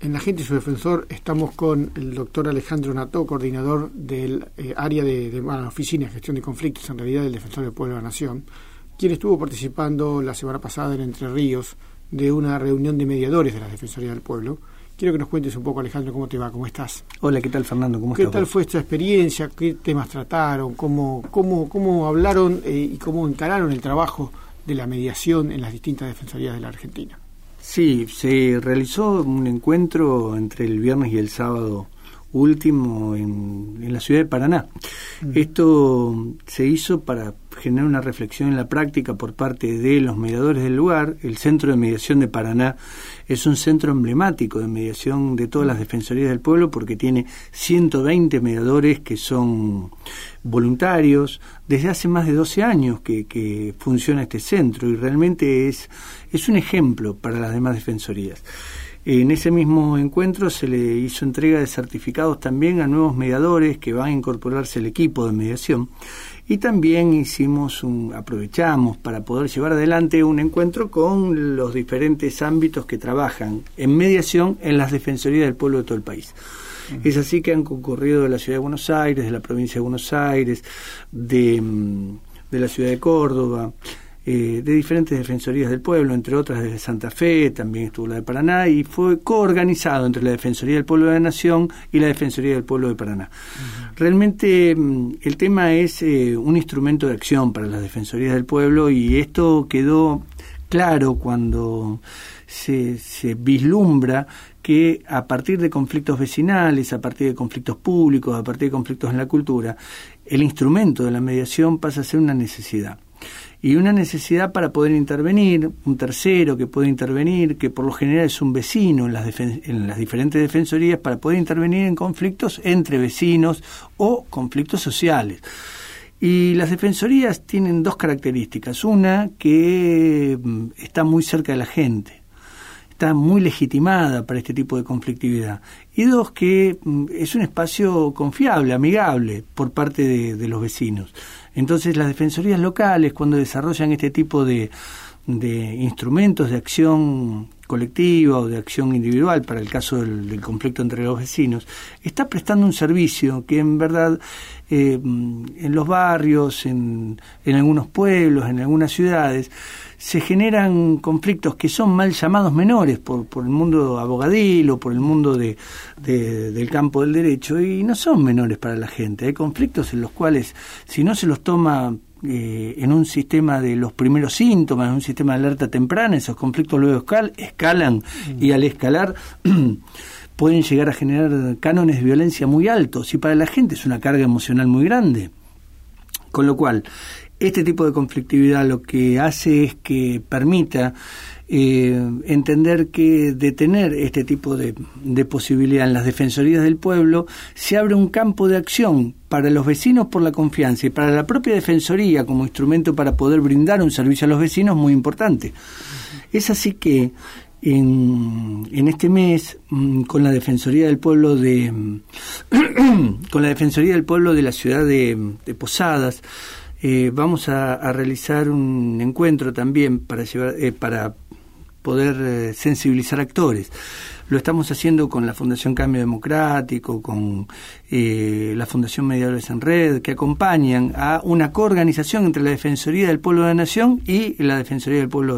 En La Gente y su Defensor estamos con el doctor Alejandro Nató, coordinador del área de oficina de gestión de conflictos, en realidad del Defensor del Pueblo de la Nación, quien estuvo participando la semana pasada en Entre Ríos de una reunión de mediadores de la Defensoría del Pueblo. Quiero que nos cuentes un poco, Alejandro, cómo te va, cómo estás. Hola, ¿qué tal, Fernando? ¿Cómo estás? ¿Qué tal fue esta experiencia? ¿Qué temas trataron? ¿Cómo hablaron y cómo encararon el trabajo de la mediación en las distintas defensorías de la Argentina? Sí, se realizó un encuentro entre el viernes y el sábado último en la ciudad de Paraná. Esto se hizo para generar una reflexión en la práctica por parte de los mediadores del lugar. El Centro de Mediación de Paraná es un centro emblemático de mediación de todas las defensorías del pueblo porque tiene 120 mediadores que son voluntarios. Desde hace más de 12 años que funciona este centro y realmente es un ejemplo para las demás defensorías. En ese mismo encuentro se le hizo entrega de certificados también a nuevos mediadores que van a incorporarse al equipo de mediación y también aprovechamos para poder llevar adelante un encuentro con los diferentes ámbitos que trabajan en mediación en las defensorías del pueblo de todo el país. Es así que han concurrido de la ciudad de Buenos Aires, de la provincia de Buenos Aires, de la ciudad de Córdoba, de diferentes defensorías del pueblo, entre otras desde Santa Fe, también estuvo la de Paraná, y fue coorganizado entre la Defensoría del Pueblo de la Nación y la Defensoría del Pueblo de Paraná. Realmente el tema es un instrumento de acción para las defensorías del pueblo y esto quedó claro cuando se vislumbra que a partir de conflictos vecinales, a partir de conflictos públicos, a partir de conflictos en la cultura, el instrumento de la mediación pasa a ser una necesidad. Y una necesidad para poder intervenir, un tercero que puede intervenir, que por lo general es un vecino en las diferentes defensorías, para poder intervenir en conflictos entre vecinos o conflictos sociales. Y las defensorías tienen dos características. Una, que está muy cerca de la gente, está muy legitimada para este tipo de conflictividad. Y dos, que es un espacio confiable, amigable por parte de los vecinos. Entonces las defensorías locales, cuando desarrollan este tipo de instrumentos de acción colectiva o de acción individual, para el caso del conflicto entre los vecinos, está prestando un servicio que en verdad en los barrios, en algunos pueblos, en algunas ciudades, se generan conflictos que son mal llamados menores por el mundo abogadil o por el mundo del campo del derecho, y no son menores para la gente. Hay conflictos en los cuales, si no se los toma en un sistema de los primeros síntomas, en un sistema de alerta temprana, esos conflictos luego escalan y al escalar pueden llegar a generar cánones de violencia muy altos y para la gente es una carga emocional muy grande. Con lo cual, este tipo de conflictividad lo que hace es que permita entender que de tener este tipo de posibilidad en las defensorías del pueblo, se abre un campo de acción para los vecinos por la confianza y para la propia defensoría como instrumento para poder brindar un servicio a los vecinos muy importante. Es así que en este mes, con la Defensoría del Pueblo con la Defensoría del Pueblo de la ciudad de Posadas, vamos a realizar un encuentro también para poder sensibilizar actores. Lo estamos haciendo con la Fundación Cambio Democrático, con la Fundación Mediadores en Red, que acompañan a una coorganización entre la Defensoría del Pueblo de la Nación y la Defensoría del Pueblo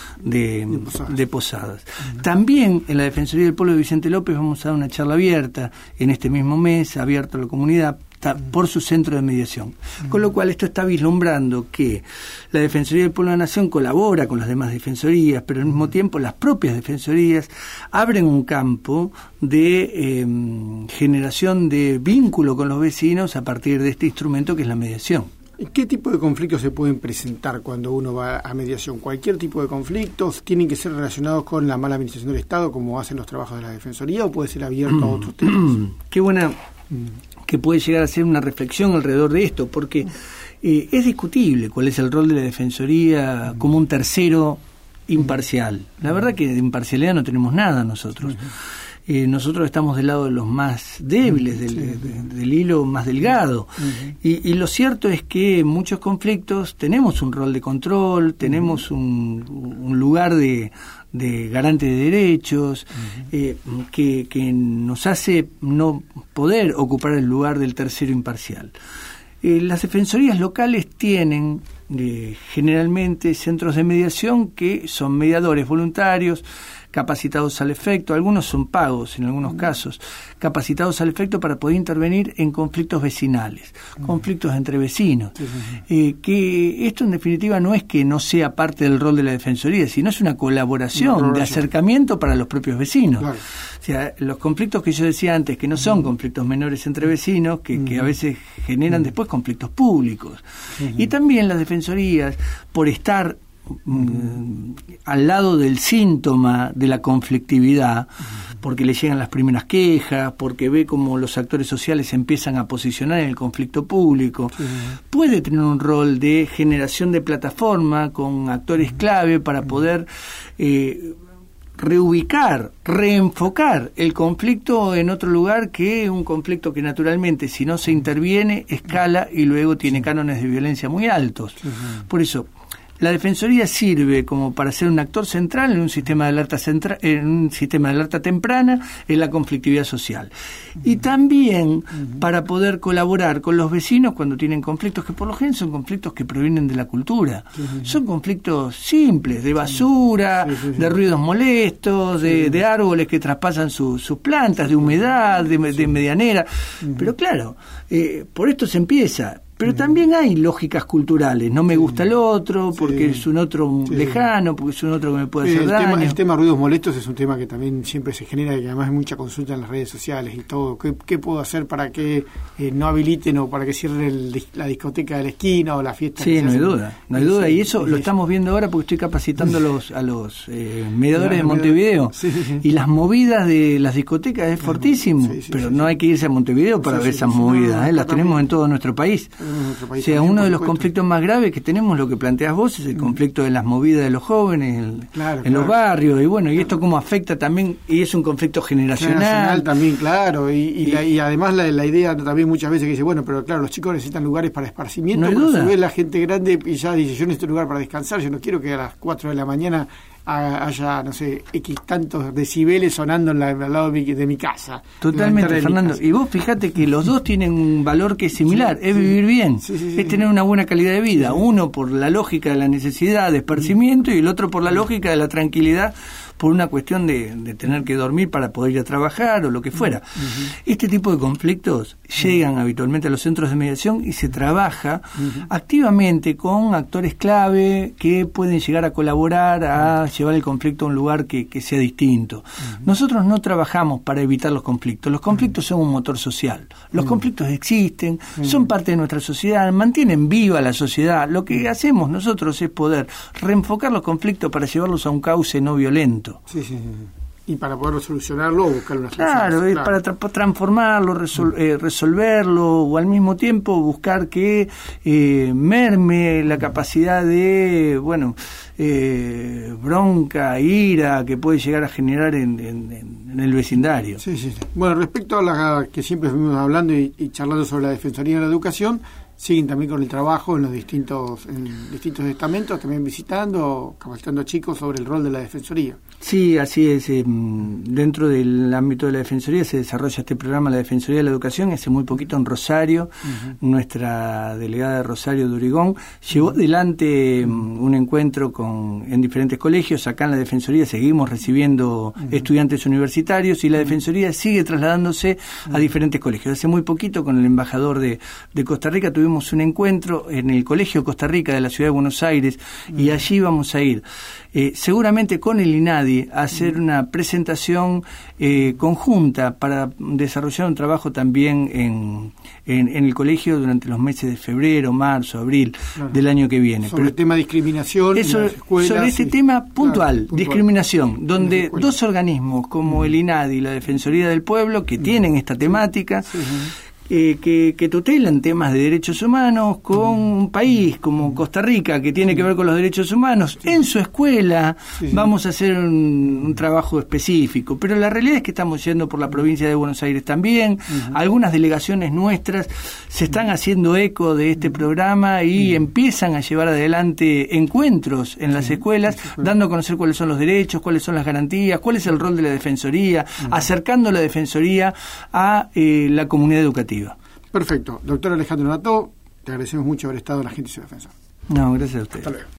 de Posadas. También en la Defensoría del Pueblo de Vicente López vamos a dar una charla abierta en este mismo mes, abierta a la comunidad, por su centro de mediación. Con lo cual esto está vislumbrando que la Defensoría del Pueblo de la Nación colabora con las demás defensorías, pero al mismo tiempo las propias defensorías abren un campo de generación de vínculo con los vecinos a partir de este instrumento que es la mediación. ¿Qué tipo de conflictos se pueden presentar cuando uno va a mediación? ¿Cualquier tipo de conflictos tienen que ser relacionados con la mala administración del Estado, como hacen los trabajos de la Defensoría, o puede ser abierto a otros temas? Qué buena que puede llegar a ser una reflexión alrededor de esto, porque es discutible cuál es el rol de la Defensoría como un tercero imparcial. La verdad que de imparcialidad no tenemos nada nosotros. nosotros estamos del lado de los más débiles, del hilo más delgado. Y lo cierto es que en muchos conflictos tenemos un rol de control, tenemos un lugar de garante de derechos, que nos hace no poder ocupar el lugar del tercero imparcial. Las defensorías locales tienen generalmente centros de mediación que son mediadores voluntarios, capacitados al efecto, algunos son pagos en algunos casos, capacitados al efecto para poder intervenir en conflictos vecinales, conflictos entre vecinos, que esto en definitiva no es que no sea parte del rol de la Defensoría, sino es una colaboración de acercamiento para los propios vecinos. Claro. O sea, los conflictos que yo decía antes, que no son conflictos menores entre vecinos, que a veces generan después conflictos públicos. Y también las defensorías, por estar al lado del síntoma de la conflictividad, porque le llegan las primeras quejas, porque ve cómo los actores sociales se empiezan a posicionar en el conflicto público, puede tener un rol de generación de plataforma con actores clave para poder reubicar, reenfocar el conflicto en otro lugar, que un conflicto que naturalmente, si no se interviene, escala y luego tiene cánones de violencia muy altos. Por eso la Defensoría sirve como para ser un actor central en un sistema de alerta temprana en la conflictividad social. Y también para poder colaborar con los vecinos cuando tienen conflictos, que por lo general son conflictos que provienen de la cultura. Son conflictos simples, de basura, de ruidos molestos, de árboles que traspasan sus plantas, de humedad, de medianera. Pero claro, por esto se empieza. Pero también hay lógicas culturales. No me gusta el otro, porque es un otro lejano, porque es un otro que me puede hacer daño. El tema ruidos molestos es un tema que también siempre se genera, y además hay mucha consulta en las redes sociales y todo. ¿Qué puedo hacer para que no habiliten o para que cierren la discoteca de la esquina o la fiesta? Sí, no hay duda. Y eso lo estamos viendo ahora porque estoy capacitando a los mediadores de Montevideo. Y las movidas de las discotecas es fortísimo, pero no hay que irse a Montevideo para ver esas movidas. Las tenemos en todo nuestro país. O sea, uno de los conflictos más graves que tenemos, lo que planteas vos, es el conflicto de las movidas de los jóvenes en los barrios, y bueno, y esto cómo afecta también, y es un conflicto generacional también, claro, y además la idea también muchas veces que dice, bueno, pero claro, los chicos necesitan lugares para esparcimiento, pero se ve la gente grande y ya dice, yo necesito un lugar para descansar, yo no quiero que a las 4 de la mañana haya, no sé, X tantos decibeles sonando al lado de mi casa. Totalmente, Fernando. Y vos fíjate que los dos tienen un valor que es similar, es vivir bien, es tener una buena calidad de vida. Uno por la lógica de la necesidad de esparcimiento y el otro por la lógica de la tranquilidad, por una cuestión de tener que dormir para poder ir a trabajar o lo que fuera. Este tipo de conflictos llegan habitualmente a los centros de mediación y se trabaja activamente con actores clave que pueden llegar a colaborar a llevar el conflicto a un lugar que sea distinto. Nosotros no trabajamos para evitar los conflictos son un motor social. Los conflictos existen, son parte de nuestra sociedad, mantienen viva la sociedad. Lo que hacemos nosotros es poder reenfocar los conflictos para llevarlos a un cauce no violento. Y para poder solucionarlo o buscar una solución. Claro, es para transformarlo, resolverlo, o al mismo tiempo buscar que merme la capacidad de, bronca, ira que puede llegar a generar en el vecindario. Bueno, respecto a la que siempre estuvimos hablando y charlando sobre la Defensoría de la Educación, siguen también con el trabajo en los distintos estamentos, también visitando, capacitando a chicos sobre el rol de la Defensoría. Sí, así es. Dentro del ámbito de la Defensoría se desarrolla este programa, la Defensoría de la Educación, hace muy poquito en Rosario. Nuestra delegada de Rosario de Urigón llevó adelante un encuentro en diferentes colegios. Acá en la Defensoría seguimos recibiendo estudiantes universitarios y la Defensoría sigue trasladándose a diferentes colegios. Hace muy poquito con el embajador de Costa Rica tuvimos un encuentro en el Colegio Costa Rica de la Ciudad de Buenos Aires y allí vamos a ir seguramente con el INADI a hacer una presentación conjunta para desarrollar un trabajo también en el colegio durante los meses de febrero, marzo, abril del año que viene. Sobre el tema de discriminación en las escuelas. Sobre este tema puntual, discriminación, donde dos organismos como el INADI y la Defensoría del Pueblo, que tienen esta temática, que tutelan temas de derechos humanos con un país como Costa Rica, que tiene que ver con los derechos humanos. En su escuela vamos a hacer un trabajo específico, pero la realidad es que estamos yendo por la provincia de Buenos Aires también. Algunas delegaciones nuestras se están haciendo eco de este programa y empiezan a llevar adelante encuentros en las escuelas, dando a conocer cuáles son los derechos, cuáles son las garantías, cuál es el rol de la Defensoría, acercando la Defensoría a la comunidad educativa. Perfecto. Doctor Alejandro Nató, te agradecemos mucho haber estado en La Gente y su Defensor. No, gracias a usted. Hasta luego.